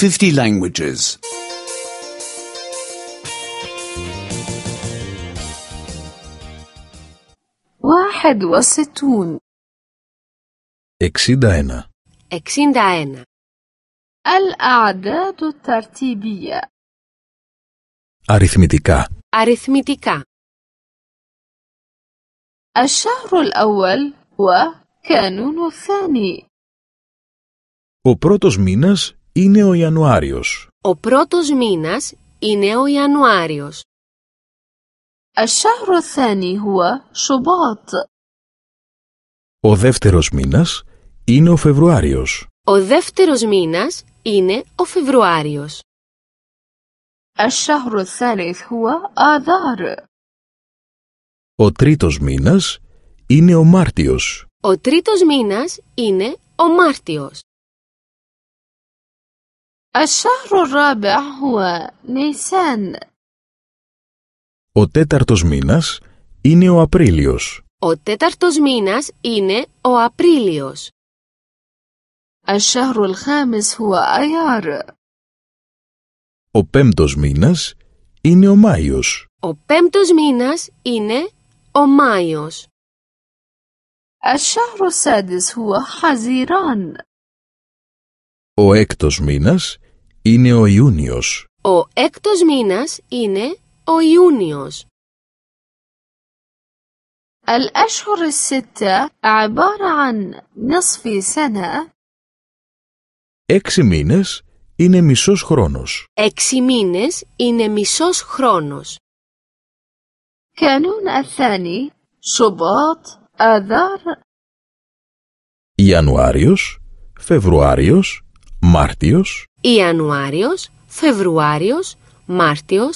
50 languages. 61 61 61 الأعداد الترتيبية Αριθμητικά. Αριθμητικά. الشهر الأول وكانون الثاني Ο πρώτος μήνας είναι ο Ιανουάριος. Ο πρώτος μήνας είναι ο Ιανουάριος. الشهر الثاني هو شباط Ο δεύτερος μήνας είναι ο Φεβρουάριος. Ο δεύτερος μήνας είναι ο Φεβρουάριος. الشهر الثالث هو آذار Ο τρίτος μήνας είναι ο Μάρτιος. Ο τρίτος μήνας είναι ο Μάρτιος. الشهر الرابع هو نيسان Ο τέταρτος μήνας είναι ο Απρίλιος. Ο τέταρτος μήνας είναι ο Απρίλιος. الشهر الخامس هو أيار Ο πέμπτος μήνας είναι ο Μάιος. Ο πέμπτος μήνας είναι ο Μάιος. الشهر السادس هو حزيران Ο έκτος μήνας είναι ο Ιούνιος. Ο έκτος μήνας είναι ο Ιούνιος. الأشهر الستة عبارة عن نصف سنة 6 μήνες είναι μισός χρόνος. 6 μήνες είναι μισός χρόνος. كانون الثاني شباط آذار Ιανουάριος, Φεβρουάριος, Μάρτιος, Ιανουάριος, Φεβρουάριος, Μάρτιος,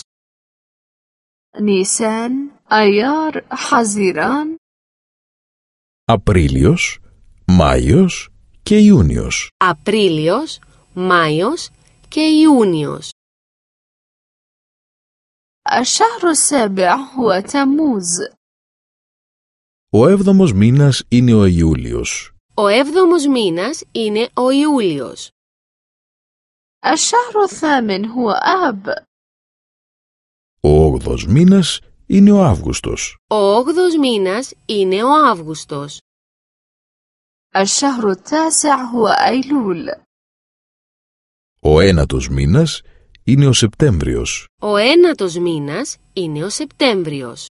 نيسان أيار حزيران Απρίλιος, Μάιος και Ιούνιος. Απρίλιος, Μάιος και Ιούνιος. الشهر السابع هو تموز Ο έβδομος μήνας είναι ο Ιούλιος. Ο έβδομος μήνας είναι ο Ιούλιος. الشهر الثامن هو آب Ο όγδος μήνας είναι ο Αύγουστος. Ο όγδος μήνας είναι ο Αύγουστος. الشهر التاسع هو أيلول Ο ένατος μήνας είναι ο Σεπτέμβριος. Ο ένατος μήνας είναι ο Σεπτέμβριος.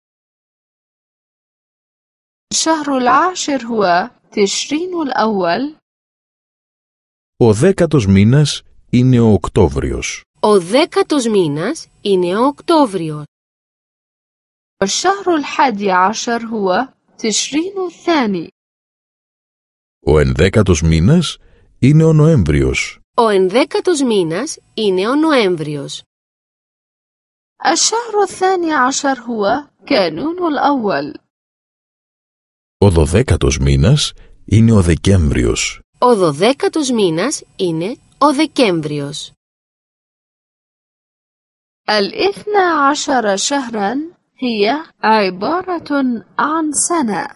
الشهر العاشر هو تشرين الأول Ο δέκατος μήνας είναι ο Οκτώβριος. Ο δέκατος μήνας είναι ο Οκτώβριος. الشهر الحادي عشر هو تشرين الثاني Ο ενδέκατος μήνας είναι ο Νοέμβριος. Ο ενδέκατος μήνας είναι ο Νοέμβριος. الشهر الثاني عشر هو كانون الأول Ο δωδέκατος μήνας είναι ο Δεκέμβριος. Ο δωδέκατος μήνας είναι ο Δεκέμβριος. الاثنى عشر شهرا هي عبارة عن سنة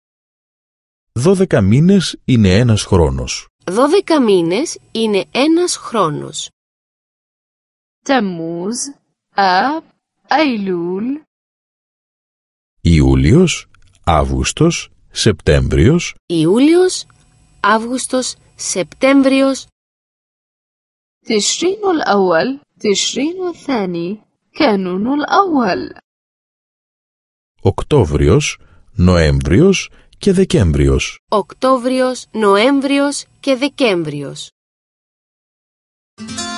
12 μήνες είναι ένας χρόνος. 12 μήνες είναι ένας χρόνος. تموز آب أيلول Ιούλιος, Αύγουστος, Σεπτέμβριος, Ιούλιος, Αύγουστος, Σεπτέμβριος, تشرين الأول تشرين الثاني كانون الأول Οκτώβριος, Νοέμβριος και Δεκέμβριος. Οκτώβριος, Νοέμβριος και Δεκέμβριος.